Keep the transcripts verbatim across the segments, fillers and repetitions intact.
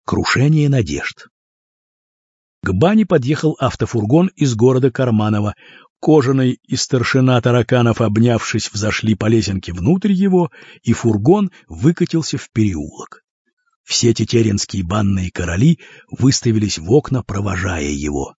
Крушение надежд. К бане подъехал автофургон из города Карманово. Кожаный и старшина тараканов, обнявшись, взошли по лесенке внутрь его, и фургон выкатился в переулок. Все тетеринские банные короли выставились в окна, провожая его.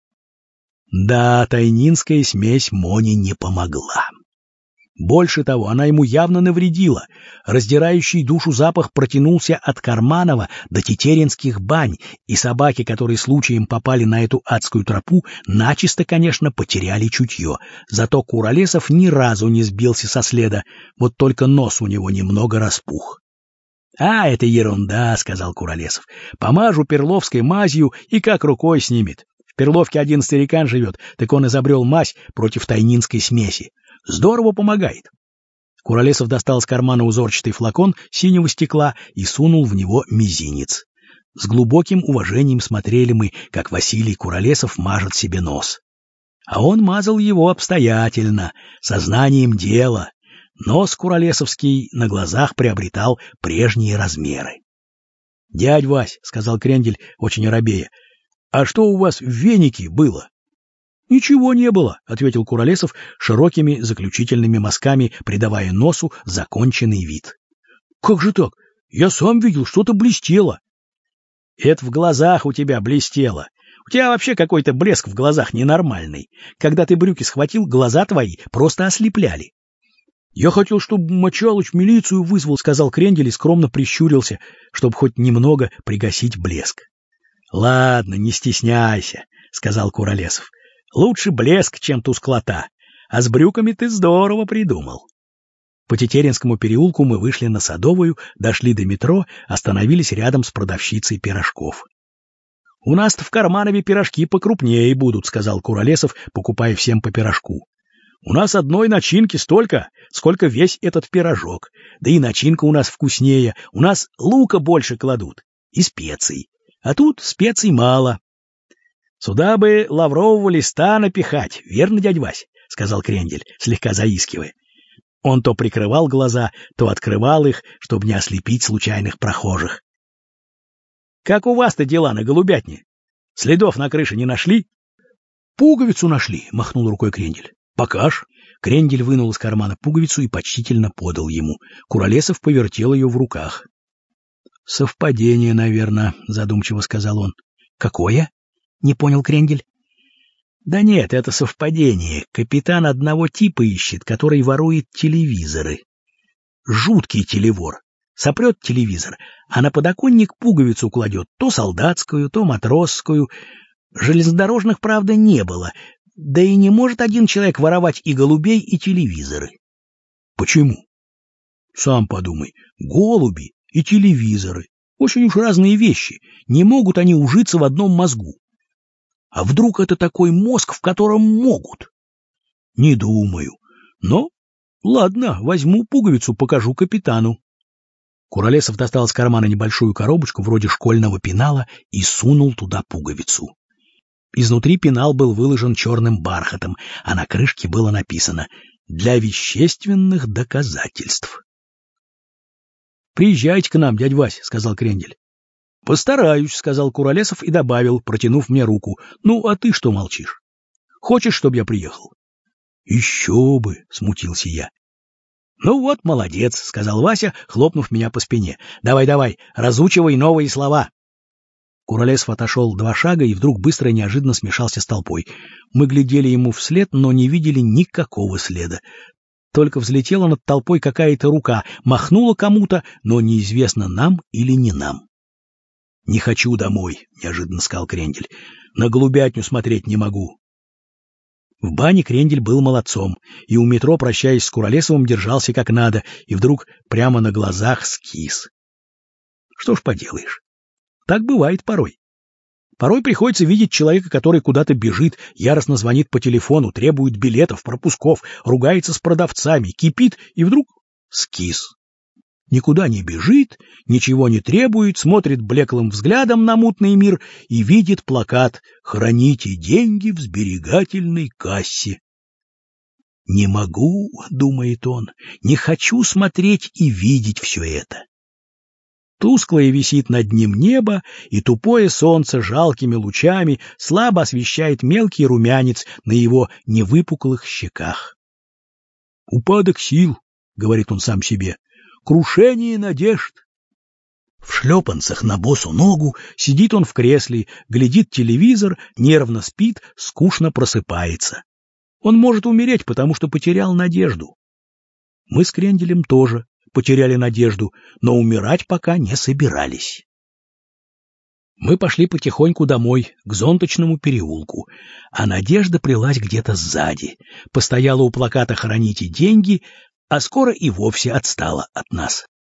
Да, тайнинская смесь Моне не помогла. Больше того, она ему явно навредила. Раздирающий душу запах протянулся от Карманова до тетеринских бань, и собаки, которые случаем попали на эту адскую тропу, начисто, конечно, потеряли чутье. Зато Куролесов ни разу не сбился со следа, вот только нос у него немного распух. — А, это ерунда, — сказал Куролесов. — Помажу перловской мазью и как рукой снимет. В Перловке один старикан живет, так он изобрел мазь против тайнинской смеси. Здорово помогает. Куролесов достал из кармана узорчатый флакон синего стекла и сунул в него мизинец. С глубоким уважением смотрели мы, как Василий Куролесов мажет себе нос. А он мазал его обстоятельно, сознанием дела. Нос куролесовский на глазах приобретал прежние размеры. — Дядь Вась, — сказал Крендель, очень оробея, — а что у вас в венике было? — Ничего не было, — ответил Куролесов широкими заключительными мазками, придавая носу законченный вид. — Как же так? Я сам видел, что-то блестело. — Это в глазах у тебя блестело. У тебя вообще какой-то блеск в глазах ненормальный. Когда ты брюки схватил, глаза твои просто ослепляли. — Я хотел, чтобы Мочалыч милицию вызвал, — сказал Крендель и скромно прищурился, чтобы хоть немного пригасить блеск. — Ладно, не стесняйся, — сказал Куролесов. Лучше блеск, чем тусклота. А с брюками ты здорово придумал. По Тетеринскому переулку мы вышли на Садовую, дошли до метро, остановились рядом с продавщицей пирожков. — У нас-то в Карманове пирожки покрупнее будут, — сказал Куролесов, покупая всем по пирожку. — У нас одной начинки столько, сколько весь этот пирожок. Да и начинка у нас вкуснее. У нас лука больше кладут и специй. А тут специй мало. Сюда бы лаврового листа напихать, верно, дядь Вась? — сказал Крендель, слегка заискивая. Он то прикрывал глаза, то открывал их, чтобы не ослепить случайных прохожих. — Как у вас-то дела на голубятне? Следов на крыше не нашли? — Пуговицу нашли, — махнул рукой Крендель. — Покаж. Крендель вынул из кармана пуговицу и почтительно подал ему. Куролесов повертел ее в руках. — Совпадение, наверное, — задумчиво сказал он. — Какое? — не понял Крендель. — Да нет, это совпадение. Капитан одного типа ищет, который ворует телевизоры. Жуткий телевор. Сопрет телевизор, а на подоконник пуговицу кладет, то солдатскую, то матросскую. Железнодорожных, правда, не было. Да и не может один человек воровать и голубей, и телевизоры. — Почему? — Сам подумай. Голуби и телевизоры. Очень уж разные вещи. Не могут они ужиться в одном мозгу. А вдруг это такой мозг, в котором могут? Не думаю. Но, ладно, возьму пуговицу, покажу капитану. Куролесов достал из кармана небольшую коробочку вроде школьного пенала и сунул туда пуговицу. Изнутри пенал был выложен черным бархатом, а на крышке было написано «Для вещественных доказательств». «Приезжайте к нам, дядь Вась», — сказал Крендель. — Постараюсь, — сказал Куролесов и добавил, протянув мне руку. — Ну, а ты что молчишь? Хочешь, чтобы я приехал? — Еще бы, — смутился я. — Ну вот, молодец, — сказал Вася, хлопнув меня по спине. — Давай, давай, разучивай новые слова. Куролесов отошел два шага и вдруг быстро и неожиданно смешался с толпой. Мы глядели ему вслед, но не видели никакого следа. Только взлетела над толпой какая-то рука, махнула кому-то, но неизвестно, нам или не нам. — Не хочу домой, — неожиданно сказал Крендель. — На голубятню смотреть не могу. В бане Крендель был молодцом, и у метро, прощаясь с Куролесовым, держался как надо, и вдруг прямо на глазах скис. Что ж поделаешь, так бывает порой. Порой приходится видеть человека, который куда-то бежит, яростно звонит по телефону, требует билетов, пропусков, ругается с продавцами, кипит, и вдруг скис. Никуда не бежит, ничего не требует, смотрит блеклым взглядом на мутный мир и видит плакат «Храните деньги в сберегательной кассе». «Не могу, — думает он, — не хочу смотреть и видеть все это». Тусклое висит над ним небо, и тупое солнце жалкими лучами слабо освещает мелкий румянец на его невыпуклых щеках. «Упадок сил», — говорит он сам себе, — «крушение надежд». В шлепанцах на босу ногу сидит он в кресле, глядит телевизор, нервно спит, скучно просыпается. Он может умереть, потому что потерял надежду. Мы с Кренделем тоже потеряли надежду, но умирать пока не собирались. Мы пошли потихоньку домой, к Зонточному переулку, а Надежда плелась где-то сзади, постояла у плаката «Храните деньги», а скоро и вовсе отстала от нас.